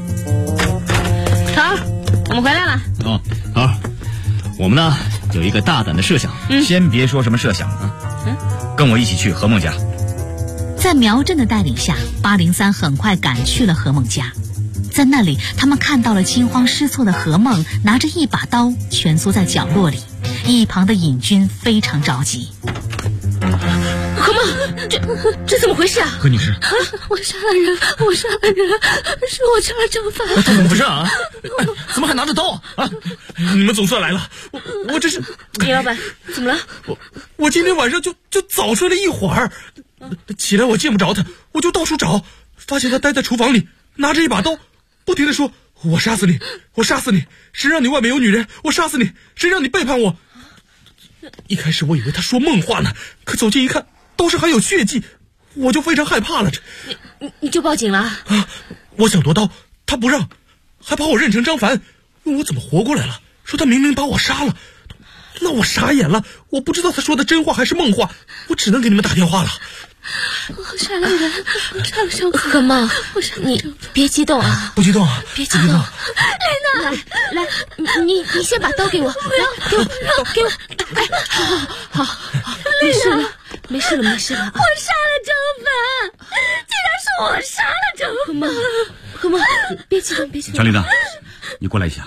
好，我们回来了。 好，我们呢有一个大胆的设想。 先别说什么设想啊，跟我一起去何梦家。 在苗振的带领下，803很快赶去了何梦家。在那里，他们看到了惊慌失措的何梦拿着一把刀蜷缩在角落里，一旁的尹军非常着急。何梦，这怎么回事啊？ 何女士， 我杀了人，是我杀了张凡。 怎么回事啊？怎么还拿着刀啊？你们总算来了，我这是。 李老板，怎么了？ 我今天晚上就早睡了一会儿，起来我见不着他，我就到处找，发现他待在厨房里，拿着一把刀，不停地说：“我杀死你，我杀死你！谁让你外面有女人？我杀死你！谁让你背叛我？”一开始我以为他说梦话呢，可走近一看，刀上还有血迹，我就非常害怕了。 你就报警了啊？ 我想夺刀，他不让，还把我认成张凡，问我怎么活过来了，说他明明把我杀了。那我傻眼了，我不知道他说的真话还是梦话，我只能给你们打电话了。 我杀了人，我杀了张凡。 何梦，你别激动啊！ 不激动啊！ 别激动。 丽娜， 来，你先把刀给我，给我打开。好，没事了。我杀了张凡，竟然是我杀了张凡。 何梦，别激动。 乔丽娜，你过来一下。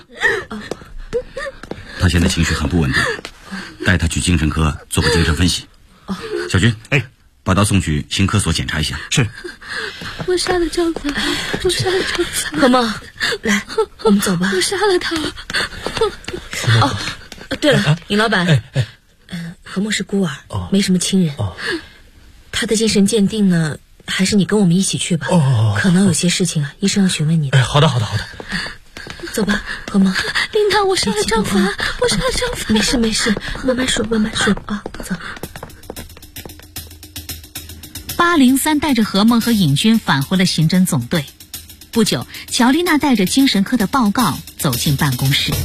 他现在情绪很不稳定，带他去精神科做个精神分析。小军， 把他送去刑科所检查一下。 是。 我杀了张凡，我杀了张凡。 何梦，来，我们走吧。 我杀了他。 哦，对了，尹老板，何梦是孤儿，没什么亲人。他的精神鉴定呢，还是你跟我们一起去吧。可能有些事情啊，医生要询问你的。 好的。 走吧，何梦。 琳达，我杀了张凡，我杀了张凡。 没事，慢慢说啊，走。803带着何梦和尹军返回了刑侦总队。不久，乔丽娜带着精神科的报告走进办公室。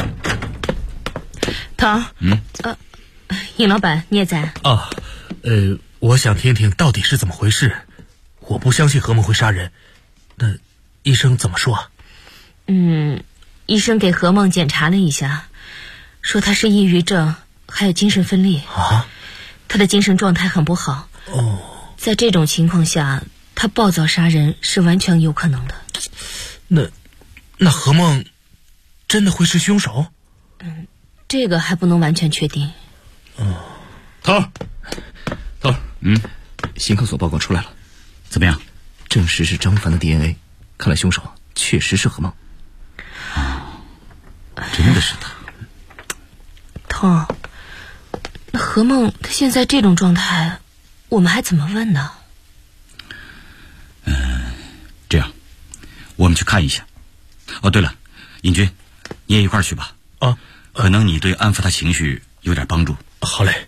唐，尹老板，你也在？ 我想听听到底是怎么回事。我不相信何梦会杀人，那医生怎么说啊？ 医生给何梦检查了一下，说他是抑郁症，还有精神分裂啊，他的精神状态很不好。在这种情况下，他暴躁杀人是完全有可能的。 那何梦真的会是凶手？ 这个还不能完全确定。 头儿，刑科所报告出来了， 怎么样？ 证实是张凡的 DNA， 看来凶手确实是何梦。 真的是他。 头，那何梦他现在这种状态，我们还怎么问呢？ 这样，我们去看一下。对了，尹军，你也一块儿去吧。可能你对安抚他情绪有点帮助。 好嘞。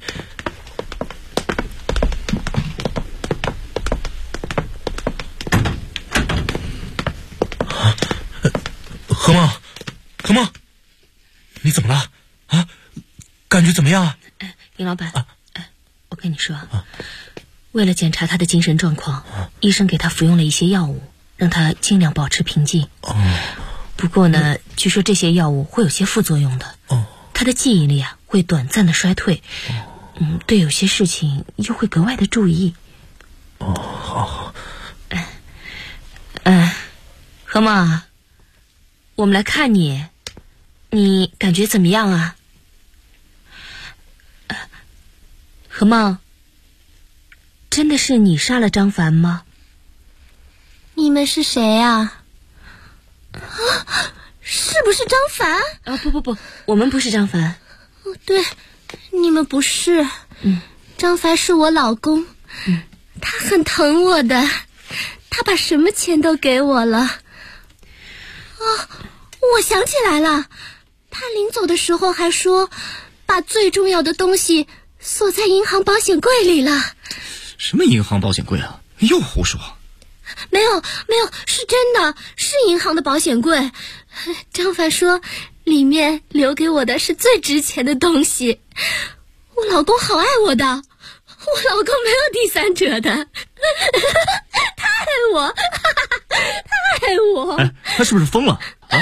何梦，你怎么了？感觉怎么样啊？ 尹老板，我跟你说，为了检查他的精神状况，医生给他服用了一些药物，让他尽量保持平静。不过呢，据说这些药物会有些副作用的。他的记忆力啊会短暂的衰退。对有些事情又会格外的注意。 好。 何梦，我们来看你，你感觉怎么样啊？何梦，真的是你杀了张凡吗？ 你们是谁啊？是不是张凡？ 不，我们不是张凡。 对，你们不是。张凡是我老公，他很疼我的，他把什么钱都给我了。我想起来了，他临走的时候还说把最重要的东西锁在银行保险柜里了。 什么银行保险柜啊？又胡说。 没有，是真的，是银行的保险柜。张凡说里面留给我的是最值钱的东西。我老公好爱我的，我老公没有第三者的。他爱我，他爱我。 他是不是疯了啊？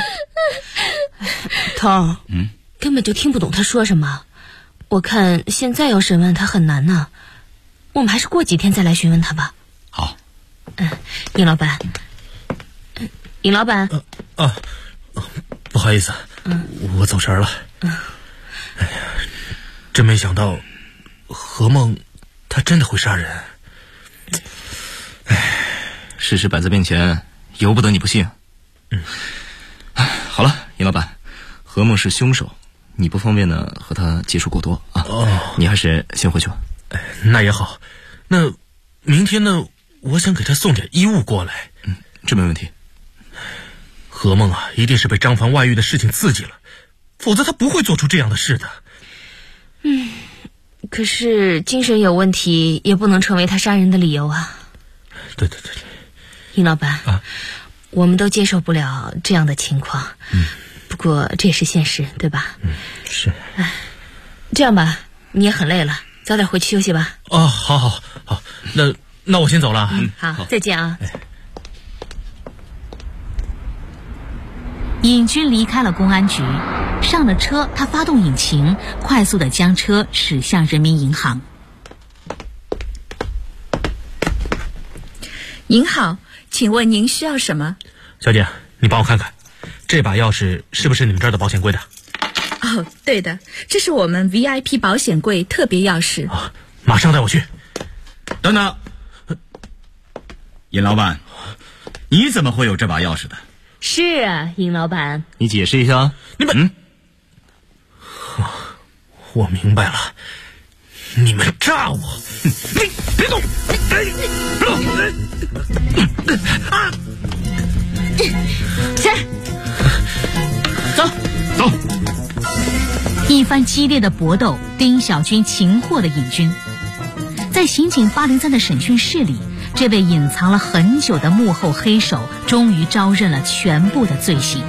头，根本就听不懂他说什么。我看现在要审问他很难呢，我们还是过几天再来询问他吧。 好。 尹老板， 不好意思，我走神了。真没想到何梦她真的会杀人。 事实摆在面前，由不得你不信。好了，尹老板，何梦是凶手，你不方便呢和他接触过多啊。你还是先回去吧。 那也好，那明天呢，我想给他送点衣物过来。 这没问题。 何梦啊，一定是被张凡外遇的事情刺激了，否则他不会做出这样的事的。 可是精神有问题也不能成为他杀人的理由啊。 对。 尹老板，我们都接受不了这样的情况。不过这也是现实，对吧？ 是。 这样吧，你也很累了，早点回去休息吧。 好，那我先走了。 好，再见啊。 尹军离开了公安局，上了车，他发动引擎，快速地将车驶向人民银行。 您好，请问您需要什么？ 小姐，你帮我看看，这把钥匙是不是你们这儿的保险柜的？ 对的，这是我们 VIP 保险柜特别钥匙。 马上带我去。 等等，尹老板，你怎么会有这把钥匙的？ 是啊，尹老板， 你解释一下。 你们，我明白了，你们诈我！你别动！ 起来，走走。 一番激烈的搏斗，丁小军擒获了尹军。在刑警803的审讯室里，这位隐藏了很久的幕后黑手终于招认了全部的罪行。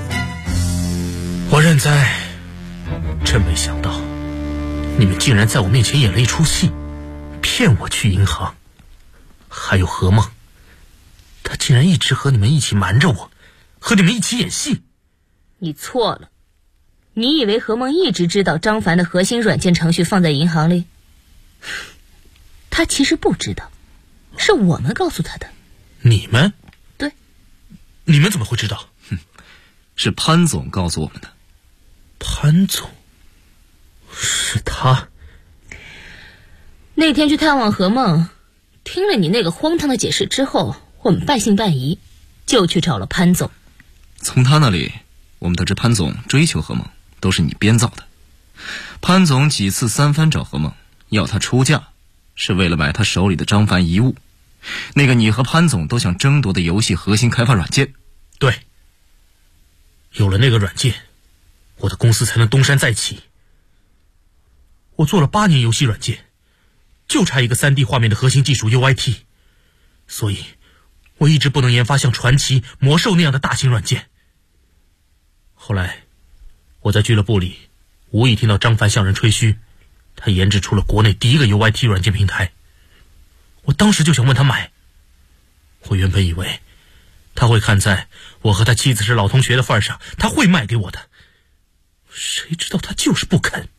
我认栽，真没想到你们竟然在我面前演了一出戏，骗我去银行。还有何梦，他竟然一直和你们一起瞒着我，和你们一起演戏。 你错了，你以为何梦一直知道张凡的核心软件程序放在银行里？他其实不知道，是我们告诉他的。 你们？ 对。 你们怎么会知道？ 是潘总告诉我们的。 潘总？是他？ 那天去探望何梦，听了你那个荒唐的解释之后，我们半信半疑，就去找了潘总。 从他那里，我们得知潘总追求何梦都是你编造的。潘总几次三番找何梦，要他出价，是为了买他手里的张凡遗物，那个你和潘总都想争夺的游戏核心开发软件。 对，有了那个软件，我的公司才能东山再起。我做了8年游戏软件，就差一个3D 画面的核心技术 UIT， 所以我一直不能研发像传奇、魔兽那样的大型软件。后来我在俱乐部里无意听到张凡向人吹嘘，他研制出了国内第一个 UIT 软件平台。我当时就想问他买。我原本以为他会看在我和他妻子是老同学的份上，他会卖给我的，谁知道他就是不肯。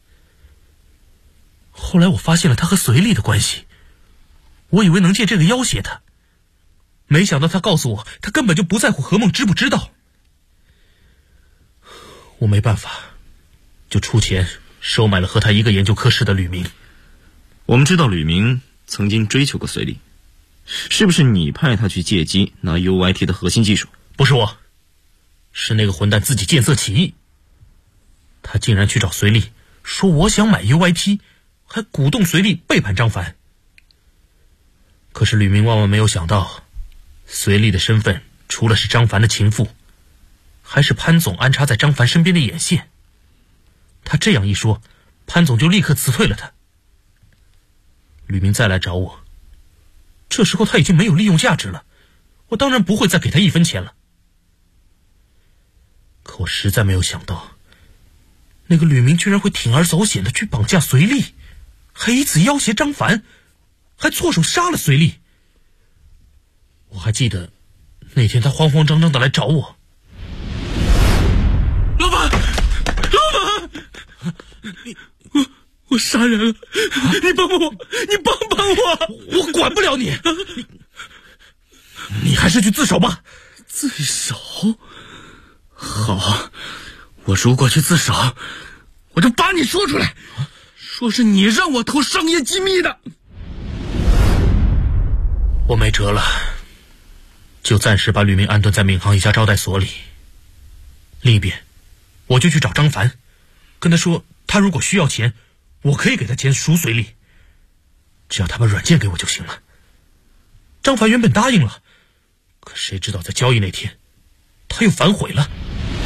后来我发现了他和隋丽的关系，我以为能借这个要挟他，没想到他告诉我他根本就不在乎何梦知不知道。我没办法，就出钱收买了和他一个研究科室的吕明。 我们知道吕明曾经追求过隋丽，是不是你派他去借机拿 UIT 的核心技术？ 不是我，是那个混蛋自己见色起意。他竟然去找隋丽，说我想买 UIT， 还鼓动隋丽背叛张凡。可是吕明万万没有想到，隋丽的身份除了是张凡的情妇，还是潘总安插在张凡身边的眼线。他这样一说，潘总就立刻辞退了他。吕明再来找我，这时候他已经没有利用价值了，我当然不会再给他1分钱了。可我实在没有想到，那个吕明居然会铤而走险的去绑架隋丽，还以此要挟张凡，还错手杀了隋丽。我还记得那天他慌慌张张的来找我。老板，我杀人了，你帮帮我，你帮帮我！我管不了你，你还是去自首吧。自首？好，我如果去自首，我就把你说出来，说是你让我偷商业机密的。我没辙了，就暂时把吕明安顿在闵行一家招待所里。另一边，我就去找张凡，跟他说他如果需要钱，我可以给他钱赎隋丽，只要他把软件给我就行了。张凡原本答应了，可谁知道在交易那天他又反悔了。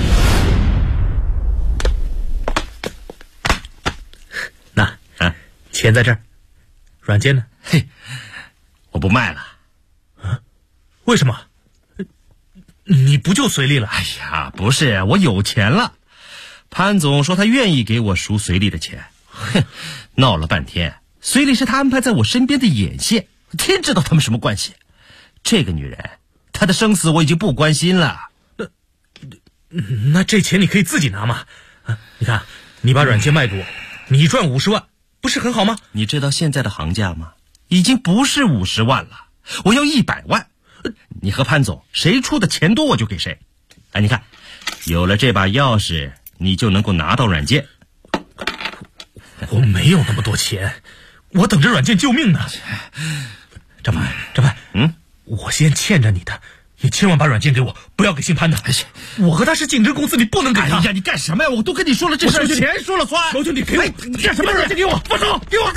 那钱在这儿，软件呢？ 嘿，我不卖了。 为什么？你不就隋丽了？ 哎呀，不是，我有钱了。潘总说他愿意给我赎隋丽的钱。哼，闹了半天，隋丽是他安排在我身边的眼线，天知道他们什么关系。这个女人，她的生死我已经不关心了。 那这钱你可以自己拿嘛。你看，你把软件卖给我，你赚50万，不是很好吗？ 你知道现在的行价吗？已经不是50万了，我要100万。你和潘总谁出的钱多我就给谁。哎，你看，有了这把钥匙，你就能够拿到软件。 我没有那么多钱， 我等着软件救命呢。张凡，我先欠着你的，你千万把软件给我，不要给姓潘的。我和他是竞争公司，你不能给他。 哎呀，你干什么呀？我都跟你说了，这事钱说了算。 求求你给我， 你干什么？软件给我，放手，给我！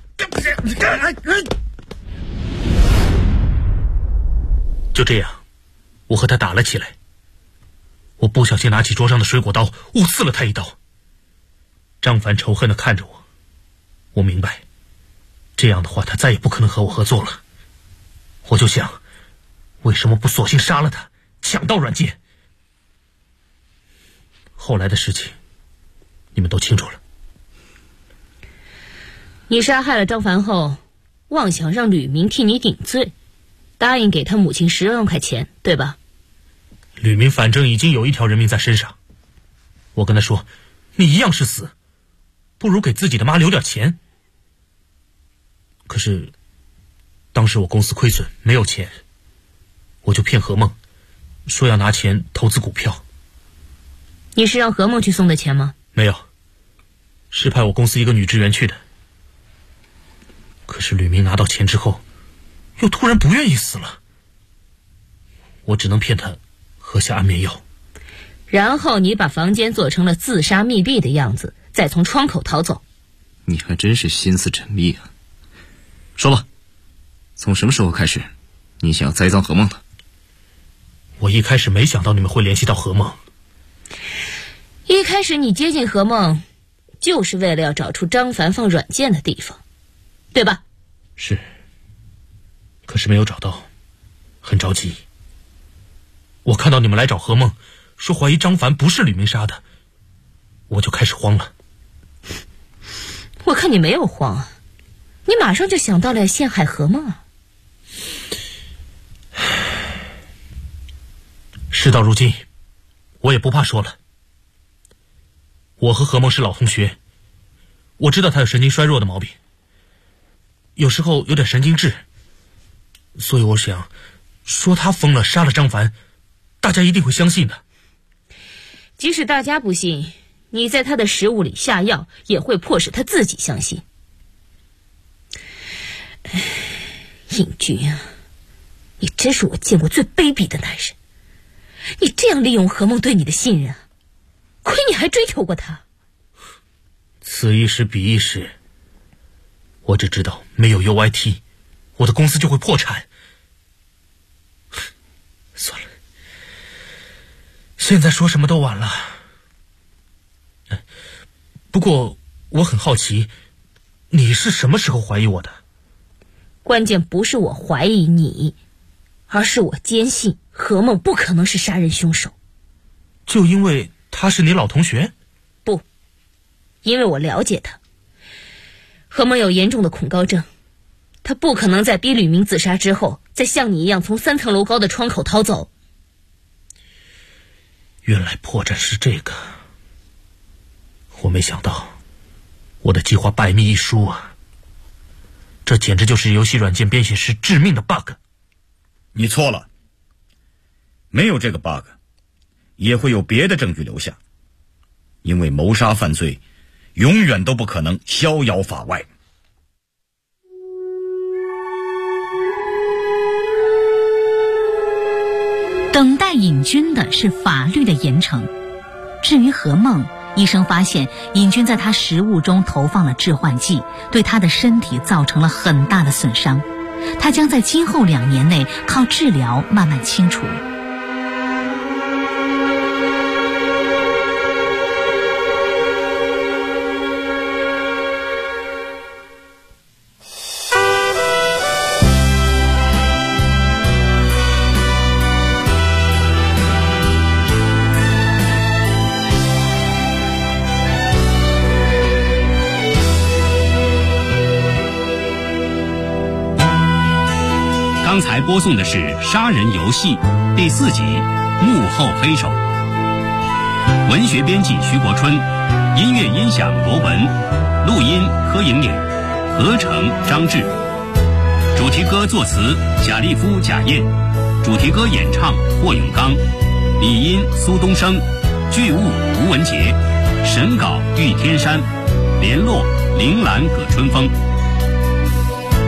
就这样，我和他打了起来。我不小心拿起桌上的水果刀，误刺了他一刀。张凡仇恨地看着我，我明白，这样的话他再也不可能和我合作了。我就想，为什么不索性杀了他，抢到软件？后来的事情，你们都清楚了。 你杀害了张凡后，妄想让吕明替你顶罪，答应给他母亲10万块钱，对吧？ 吕明反正已经有一条人命在身上，我跟他说，你一样是死，不如给自己的妈留点钱。可是当时我公司亏损，没有钱，我就骗何梦，说要拿钱投资股票。 你是让何梦去送的钱吗？ 没有，是派我公司一个女职员去的。可是吕明拿到钱之后，又突然不愿意死了，我只能骗他喝下安眠药。 然后你把房间做成了自杀密闭的样子，再从窗口逃走。 你还真是心思缜密啊。说吧，从什么时候开始你想要栽赃何梦的？ 我一开始没想到你们会联系到何梦。 一开始你接近何梦就是为了要找出张凡放软件的地方，对吧？ 是，可是没有找到，很着急。我看到你们来找何梦，说怀疑张凡不是吕明杀的，我就开始慌了。 我看你没有慌啊，你马上就想到了陷害何梦啊。 事到如今，我也不怕说了。我和何梦是老同学，我知道他有神经衰弱的毛病，有时候有点神经质，所以我想说他疯了，杀了张凡，大家一定会相信的。 即使大家不信，你在他的食物里下药，也会迫使他自己相信。尹君啊，你真是我见过最卑鄙的男人，你这样利用何梦对你的信任啊，亏你还追求过他。 此一时彼一时，我只知道没有 UIT， 我的公司就会破产。算了，现在说什么都晚了。不过我很好奇，你是什么时候怀疑我的？ 关键不是我怀疑你，而是我坚信何梦不可能是杀人凶手。 就因为他是你老同学？ 不，因为我了解他。何梦有严重的恐高症，他不可能在逼吕明自杀之后再像你一样从3层楼高的窗口逃走。 原来破绽是这个，我没想到我的计划百密一疏啊，这简直就是游戏软件编写师致命的 bug。 你错了，没有这个 bug， 也会有别的证据留下，因为谋杀犯罪永远都不可能逍遥法外。 等待尹军的是法律的严惩。至于何梦，医生发现尹军在他食物中投放了致幻剂，对他的身体造成了很大的损伤，他将在今后2年内靠治疗慢慢清除。 刚才播送的是《杀人游戏》第4集《幕后黑手》，文学编辑徐国春，音乐音响罗文，录音柯莹莹，合成张志，主题歌作词贾立夫、贾燕，主题歌演唱霍永刚，理音苏东升，剧务吴文杰，审稿玉天山，联络铃兰葛春风。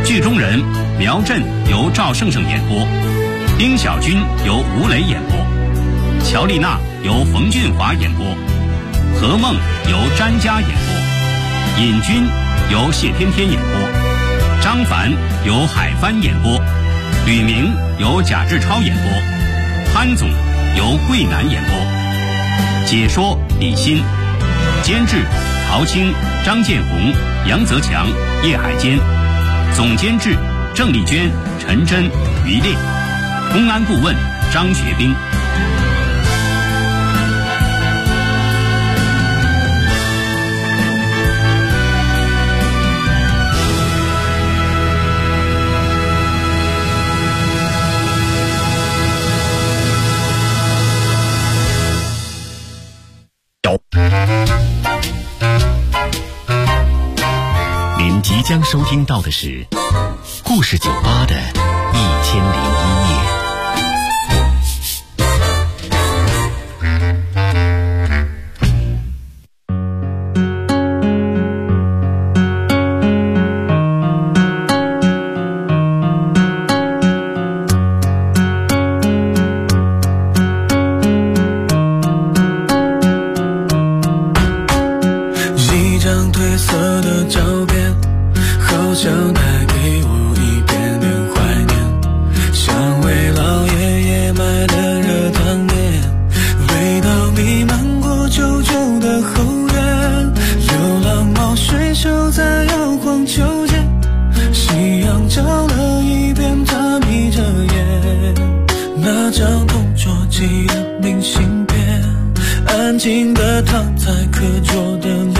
剧中人苗震由赵胜胜演播，丁小军由吴磊演播，乔丽娜由冯俊华演播，何梦由詹佳演播，尹军由谢天天演播，张凡由海帆演播，吕明由贾志超演播，潘总由桂南演播，解说李欣，监制陶青、张建红、杨泽强、叶海坚，总监制郑丽娟、陈真、于烈，公安顾问张学兵。 您即将收听到的是故事酒吧的1001夜。 一张褪色的照片，好像带给我一点点怀念，像为老爷爷买的热汤面，味道弥漫过旧旧的后院，流浪猫睡熟在摇晃秋千，夕阳照了一遍，它眯着眼，那张同桌寄的明信片，安静地躺在课桌的